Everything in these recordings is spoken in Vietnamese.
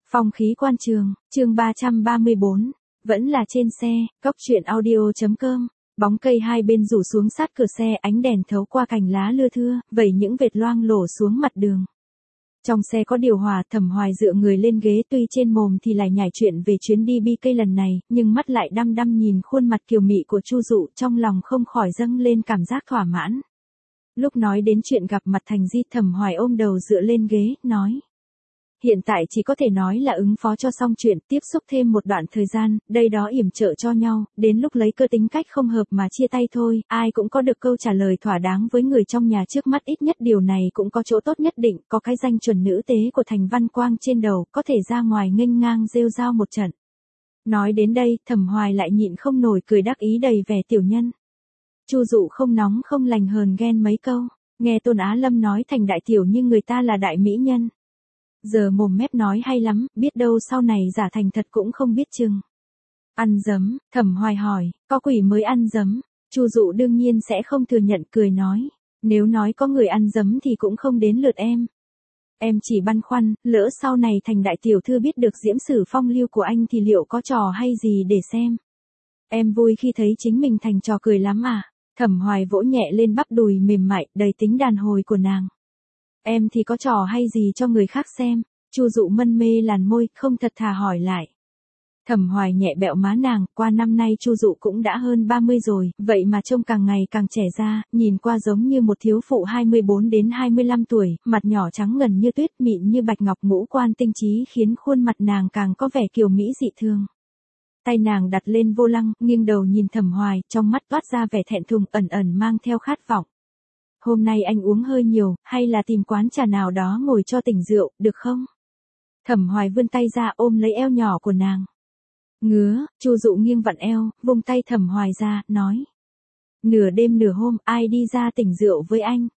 Phong khí quan trường, chương 334, vẫn là trên xe, cóc truyện audio.com. Bóng cây hai bên rủ xuống sát cửa xe, ánh đèn thấu qua cành lá lưa thưa, vẩy những vệt loang lổ xuống mặt đường. Trong xe có điều hòa, Thẩm Hoài dựa người lên ghế, tuy trên mồm thì lại nhải chuyện về chuyến đi BK lần này, nhưng mắt lại đăm đăm nhìn khuôn mặt kiều mị của Chu Dụ, trong lòng không khỏi dâng lên cảm giác thỏa mãn. Lúc nói đến chuyện gặp mặt Thành Di, Thẩm Hoài ôm đầu dựa lên ghế, nói: hiện tại chỉ có thể nói là ứng phó cho xong chuyện, tiếp xúc thêm một đoạn thời gian, đây đó yểm trợ cho nhau, đến lúc lấy cơ tính cách không hợp mà chia tay thôi, ai cũng có được câu trả lời thỏa đáng với người trong nhà trước mắt, ít nhất điều này cũng có chỗ tốt nhất định, có cái danh chuẩn nữ tế của Thành Văn Quang trên đầu, có thể ra ngoài nghênh ngang rêu rao một trận. Nói đến đây, Thẩm Hoài lại nhịn không nổi cười đắc ý đầy vẻ tiểu nhân. Chu Dụ không nóng không lành hờn ghen mấy câu, nghe Tôn Á Lâm nói Thành đại tiểu nhưng người ta là đại mỹ nhân. Giờ mồm mép nói hay lắm, biết đâu sau này giả thành thật cũng không biết chừng. Ăn dấm, Thẩm Hoài hỏi, có quỷ mới ăn dấm? Chu Dụ đương nhiên sẽ không thừa nhận, cười nói, nếu nói có người ăn dấm thì cũng không đến lượt em. Em chỉ băn khoăn, lỡ sau này Thành đại tiểu thư biết được diễm sử phong lưu của anh thì liệu có trò hay gì để xem? Em vui khi thấy chính mình thành trò cười lắm à? Thẩm Hoài vỗ nhẹ lên bắp đùi mềm mại, đầy tính đàn hồi của nàng. Em thì có trò hay gì cho người khác xem? Chu Dụ mân mê làn môi, không thật thà hỏi lại. Thẩm Hoài nhẹ bẹo má nàng, qua năm nay Chu Dụ cũng đã hơn 30 rồi, vậy mà trông càng ngày càng trẻ ra, nhìn qua giống như một thiếu phụ 24 đến 25 tuổi, mặt nhỏ trắng ngần như tuyết, mịn như bạch ngọc, ngũ quan tinh trí khiến khuôn mặt nàng càng có vẻ kiều mỹ dị thường. Tay nàng đặt lên vô lăng, nghiêng đầu nhìn Thẩm Hoài, trong mắt toát ra vẻ thẹn thùng ẩn ẩn mang theo khát vọng. Hôm nay anh uống hơi nhiều, hay là tìm quán trà nào đó ngồi cho tỉnh rượu, được không? Thẩm Hoài vươn tay ra ôm lấy eo nhỏ của nàng. Ngứa, Chu Dụ nghiêng vặn eo, vung tay Thẩm Hoài ra, nói. Nửa đêm nửa hôm, ai đi ra tỉnh rượu với anh?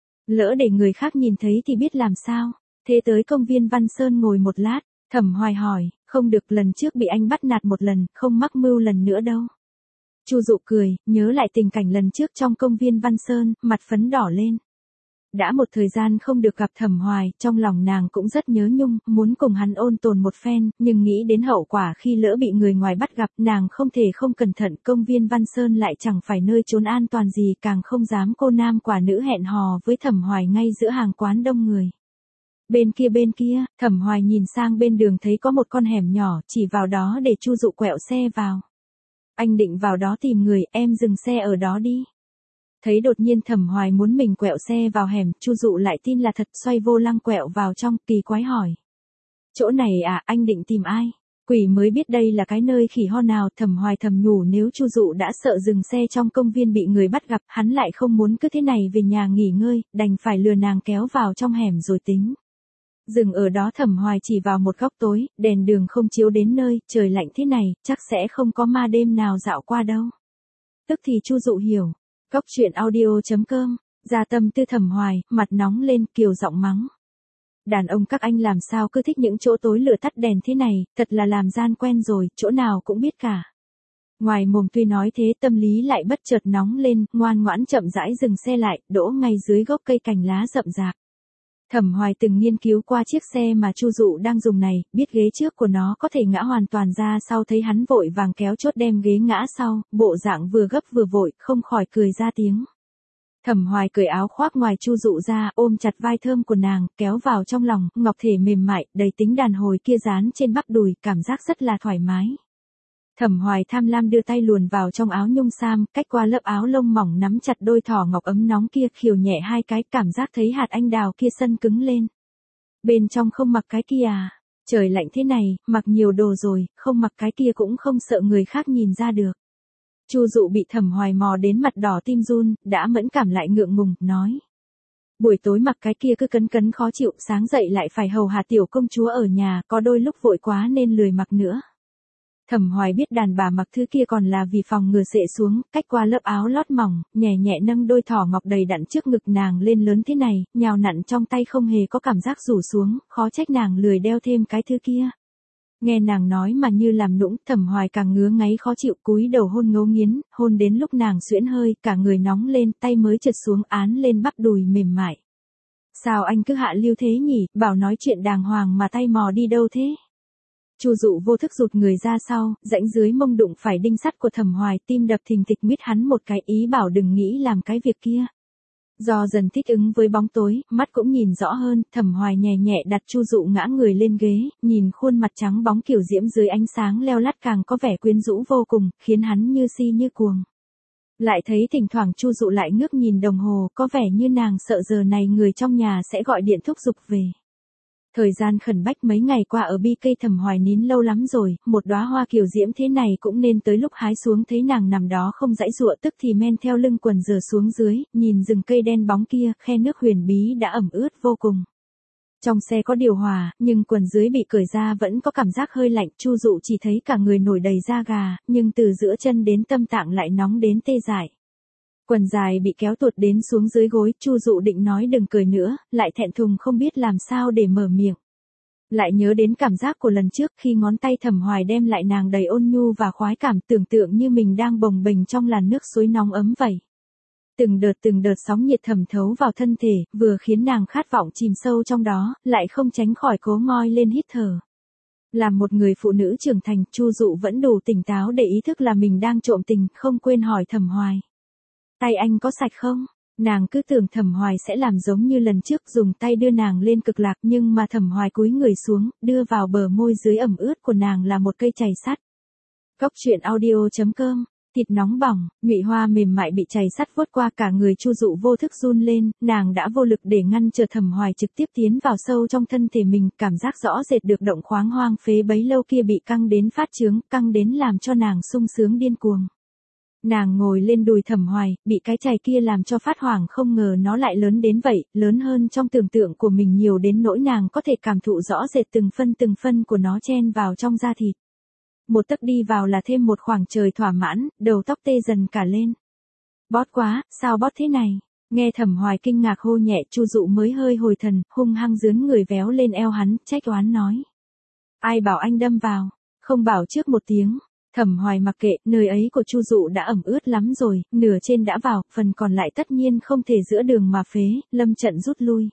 Lỡ để người khác nhìn thấy thì biết làm sao? Thế tới công viên Văn Sơn ngồi một lát, Thẩm Hoài hỏi, không được, lần trước bị anh bắt nạt một lần, không mắc mưu lần nữa đâu. Chu Dụ cười, nhớ lại tình cảnh lần trước trong công viên Văn Sơn, mặt phấn đỏ lên. Đã một thời gian không được gặp Thẩm Hoài, trong lòng nàng cũng rất nhớ nhung, muốn cùng hắn ôn tồn một phen, nhưng nghĩ đến hậu quả khi lỡ bị người ngoài bắt gặp, nàng không thể không cẩn thận, công viên Văn Sơn lại chẳng phải nơi trốn an toàn gì, càng không dám cô nam quả nữ hẹn hò với Thẩm Hoài ngay giữa hàng quán đông người. Bên kia, Thẩm Hoài nhìn sang bên đường thấy có một con hẻm nhỏ, chỉ vào đó để Chu Dụ quẹo xe vào. Anh định vào đó tìm người, em dừng xe ở đó đi. Thấy đột nhiên Thẩm Hoài muốn mình quẹo xe vào hẻm, Chu Dụ lại tin là thật, xoay vô lăng quẹo vào trong, kỳ quái hỏi. Chỗ này à, anh định tìm ai? Quỷ mới biết đây là cái nơi khỉ ho nào. Thẩm Hoài thầm nhủ, nếu Chu Dụ đã sợ dừng xe trong công viên bị người bắt gặp, hắn lại không muốn cứ thế này về nhà nghỉ ngơi, đành phải lừa nàng kéo vào trong hẻm rồi tính. Dừng ở đó, Thẩm Hoài chỉ vào một góc tối, đèn đường không chiếu đến nơi, trời lạnh thế này, chắc sẽ không có ma đêm nào dạo qua đâu. Tức thì Chu Dụ hiểu. Cóc truyện audio.com, ra tâm tư Thẩm Hoài, mặt nóng lên, kiều giọng mắng. Đàn ông các anh làm sao cứ thích những chỗ tối lửa tắt đèn thế này, thật là làm gian quen rồi, chỗ nào cũng biết cả. Ngoài mồm tuy nói thế, tâm lý lại bất chợt nóng lên, ngoan ngoãn chậm rãi dừng xe lại, đỗ ngay dưới gốc cây cành lá rậm rạp. Thẩm Hoài từng nghiên cứu qua chiếc xe mà Chu Dụ đang dùng này, biết ghế trước của nó có thể ngã hoàn toàn ra sau, thấy hắn vội vàng kéo chốt đem ghế ngã sau, bộ dạng vừa gấp vừa vội, không khỏi cười ra tiếng. Thẩm Hoài cởi áo khoác ngoài Chu Dụ ra, ôm chặt vai thơm của nàng, kéo vào trong lòng, ngọc thể mềm mại, đầy tính đàn hồi kia dán trên bắp đùi, cảm giác rất là thoải mái. Thẩm Hoài tham lam đưa tay luồn vào trong áo nhung sam, cách qua lớp áo lông mỏng nắm chặt đôi thỏ ngọc ấm nóng kia, khều nhẹ hai cái, cảm giác thấy hạt anh đào kia sân cứng lên. Bên trong không mặc cái kia à? Trời lạnh thế này, mặc nhiều đồ rồi, không mặc cái kia cũng không sợ người khác nhìn ra được. Chu Dụ bị Thẩm Hoài mò đến mặt đỏ tim run, đã mẫn cảm lại ngượng ngùng, nói. Buổi tối mặc cái kia cứ cấn cấn khó chịu, sáng dậy lại phải hầu hạ tiểu công chúa ở nhà, có đôi lúc vội quá nên lười mặc nữa. Thẩm Hoài biết đàn bà mặc thứ kia còn là vì phòng ngừa xệ xuống, cách qua lớp áo lót mỏng, nhẹ nhẹ nâng đôi thỏ ngọc đầy đặn trước ngực nàng lên lớn thế này, nhào nặn trong tay không hề có cảm giác rủ xuống, khó trách nàng lười đeo thêm cái thứ kia. Nghe nàng nói mà như làm nũng, Thẩm Hoài càng ngứa ngáy khó chịu, cúi đầu hôn ngấu nghiến, hôn đến lúc nàng xuyễn hơi, cả người nóng lên, tay mới trượt xuống án lên bắp đùi mềm mại. Sao anh cứ hạ lưu thế nhỉ, bảo nói chuyện đàng hoàng mà tay mò đi đâu thế? Chu Dụ vô thức rụt người ra sau, rãnh dưới mông đụng phải đinh sắt của Thẩm Hoài, tim đập thình thịch, mít hắn một cái, ý bảo đừng nghĩ làm cái việc kia. Do dần thích ứng với bóng tối, mắt cũng nhìn rõ hơn, Thẩm Hoài nhẹ nhẹ đặt Chu Dụ ngã người lên ghế, nhìn khuôn mặt trắng bóng kiểu diễm dưới ánh sáng leo lắt càng có vẻ quyến rũ vô cùng, khiến hắn như si như cuồng. Lại thấy thỉnh thoảng Chu Dụ lại ngước nhìn đồng hồ, có vẻ như nàng sợ giờ này người trong nhà sẽ gọi điện thúc giục về. Thời gian khẩn bách, mấy ngày qua ở BK Thẩm Hoài nín lâu lắm rồi, một đóa hoa kiều diễm thế này cũng nên tới lúc hái xuống, thấy nàng nằm đó không giãy giụa, tức thì men theo lưng quần dờ xuống dưới, nhìn rừng cây đen bóng kia, khe nước huyền bí đã ẩm ướt vô cùng. Trong xe có điều hòa, nhưng quần dưới bị cởi ra vẫn có cảm giác hơi lạnh, Chu Dụ chỉ thấy cả người nổi đầy da gà, nhưng từ giữa chân đến tâm tạng lại nóng đến tê dại. Quần dài bị kéo tuột đến xuống dưới gối, Chu Dụ định nói đừng cười nữa, lại thẹn thùng không biết làm sao để mở miệng. Lại nhớ đến cảm giác của lần trước khi ngón tay Thẩm Hoài đem lại nàng đầy ôn nhu và khoái cảm, tưởng tượng như mình đang bồng bềnh trong làn nước suối nóng ấm vậy. Từng đợt sóng nhiệt thẩm thấu vào thân thể, vừa khiến nàng khát vọng chìm sâu trong đó, lại không tránh khỏi cố ngoi lên hít thở. Làm một người phụ nữ trưởng thành, Chu Dụ vẫn đủ tỉnh táo để ý thức là mình đang trộm tình, không quên hỏi Thẩm Hoài. Tay anh có sạch không? Nàng cứ tưởng Thẩm Hoài sẽ làm giống như lần trước, dùng tay đưa nàng lên cực lạc, nhưng mà Thẩm Hoài cúi người xuống, đưa vào bờ môi dưới ẩm ướt của nàng là một cây chày sắt. Cốc truyện audio.com. Thịt nóng bỏng, nhụy hoa mềm mại bị chày sắt vuốt qua, cả người Chu Dụ vô thức run lên, nàng đã vô lực để ngăn trở Thẩm Hoài trực tiếp tiến vào sâu trong thân thể mình, cảm giác rõ rệt được động khoáng hoang phế bấy lâu kia bị căng đến phát chướng, căng đến làm cho nàng sung sướng điên cuồng. Nàng ngồi lên đùi Thẩm Hoài, bị cái chày kia làm cho phát hoảng, không ngờ nó lại lớn đến vậy, lớn hơn trong tưởng tượng của mình nhiều đến nỗi nàng có thể cảm thụ rõ rệt từng phân của nó chen vào trong da thịt. Một tấc đi vào là thêm một khoảng trời thỏa mãn, đầu tóc tê dần cả lên. Bót quá, sao bót thế này? Nghe Thẩm Hoài kinh ngạc hô nhẹ, Chu Dụ mới hơi hồi thần, hung hăng dướn người véo lên eo hắn, trách oán nói. Ai bảo anh đâm vào, không bảo trước một tiếng. Thẩm Hoài mặc kệ, nơi ấy của Chu Dụ đã ẩm ướt lắm rồi, nửa trên đã vào, phần còn lại tất nhiên không thể giữa đường mà phế, lâm trận rút lui.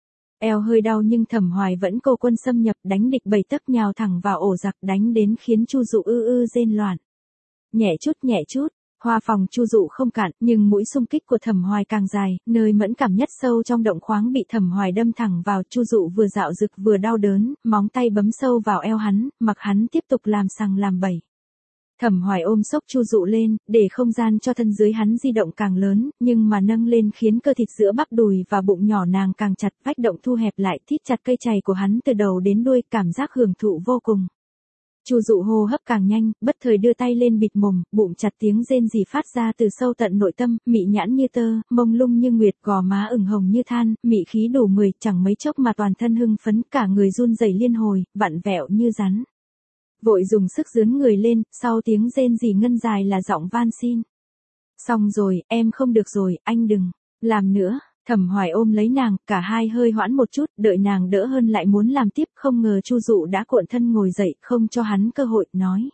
Eo hơi đau nhưng Thẩm Hoài vẫn cô quân xâm nhập, đánh địch 7 tấc, nhào thẳng vào ổ giặc, đánh đến khiến Chu Dụ rên loạn. Nhẹ chút, hoa phòng Chu Dụ không cạn, nhưng mũi xung kích của Thẩm Hoài càng dài, nơi mẫn cảm nhất sâu trong động khoáng bị Thẩm Hoài đâm thẳng vào, Chu Dụ vừa dạo dực vừa đau đớn, móng tay bấm sâu vào eo hắn, mặc hắn tiếp tục làm sằng làm bậy. Thẩm Hoài ôm xốc Chu Dụ lên, để không gian cho thân dưới hắn di động càng lớn, nhưng mà nâng lên khiến cơ thịt giữa bắp đùi và bụng nhỏ nàng càng chặt, vách động thu hẹp lại, thít chặt cây chày của hắn từ đầu đến đuôi, cảm giác hưởng thụ vô cùng. Chu Dụ hô hấp càng nhanh, bất thời đưa tay lên bịt mồm, bụng chặt, tiếng rên rỉ phát ra từ sâu tận nội tâm, mị nhãn như tơ, mông lung như nguyệt, gò má ửng hồng như than, mị khí đủ 10, chẳng mấy chốc mà toàn thân hưng phấn, cả người run rẩy liên hồi, vặn vẹo như rắn. Vội dùng sức dướn người lên, sau tiếng rên rỉ ngân dài là giọng van xin. Xong rồi, em không được rồi, anh đừng làm nữa. Thẩm Hoài ôm lấy nàng, cả hai hơi hoãn một chút, đợi nàng đỡ hơn lại muốn làm tiếp, không ngờ Chu Dụ đã cuộn thân ngồi dậy, không cho hắn cơ hội, nói.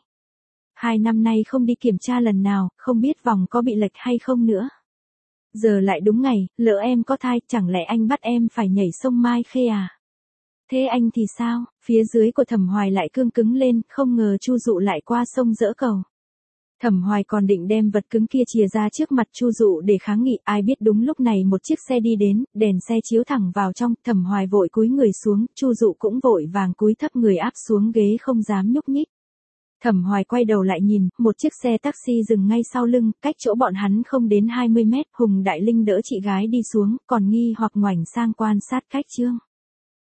2 năm nay không đi kiểm tra lần nào, không biết vòng có bị lệch hay không nữa. Giờ lại đúng ngày, lỡ em có thai, chẳng lẽ anh bắt em phải nhảy sông Mai Khê à? Thế anh thì sao? Phía dưới của Thẩm Hoài lại cương cứng lên, không ngờ Chu Dụ lại qua sông dỡ cầu. Thẩm Hoài còn định đem vật cứng kia chìa ra trước mặt Chu Dụ để kháng nghị, ai biết đúng lúc này một chiếc xe đi đến, đèn xe chiếu thẳng vào trong, Thẩm Hoài vội cúi người xuống, Chu Dụ cũng vội vàng cúi thấp người áp xuống ghế không dám nhúc nhích. Thẩm Hoài quay đầu lại nhìn, một chiếc xe taxi dừng ngay sau lưng, cách chỗ bọn hắn không đến 20 mét, Hùng Đại Linh đỡ chị gái đi xuống, còn nghi hoặc ngoảnh sang quan sát khách Trương.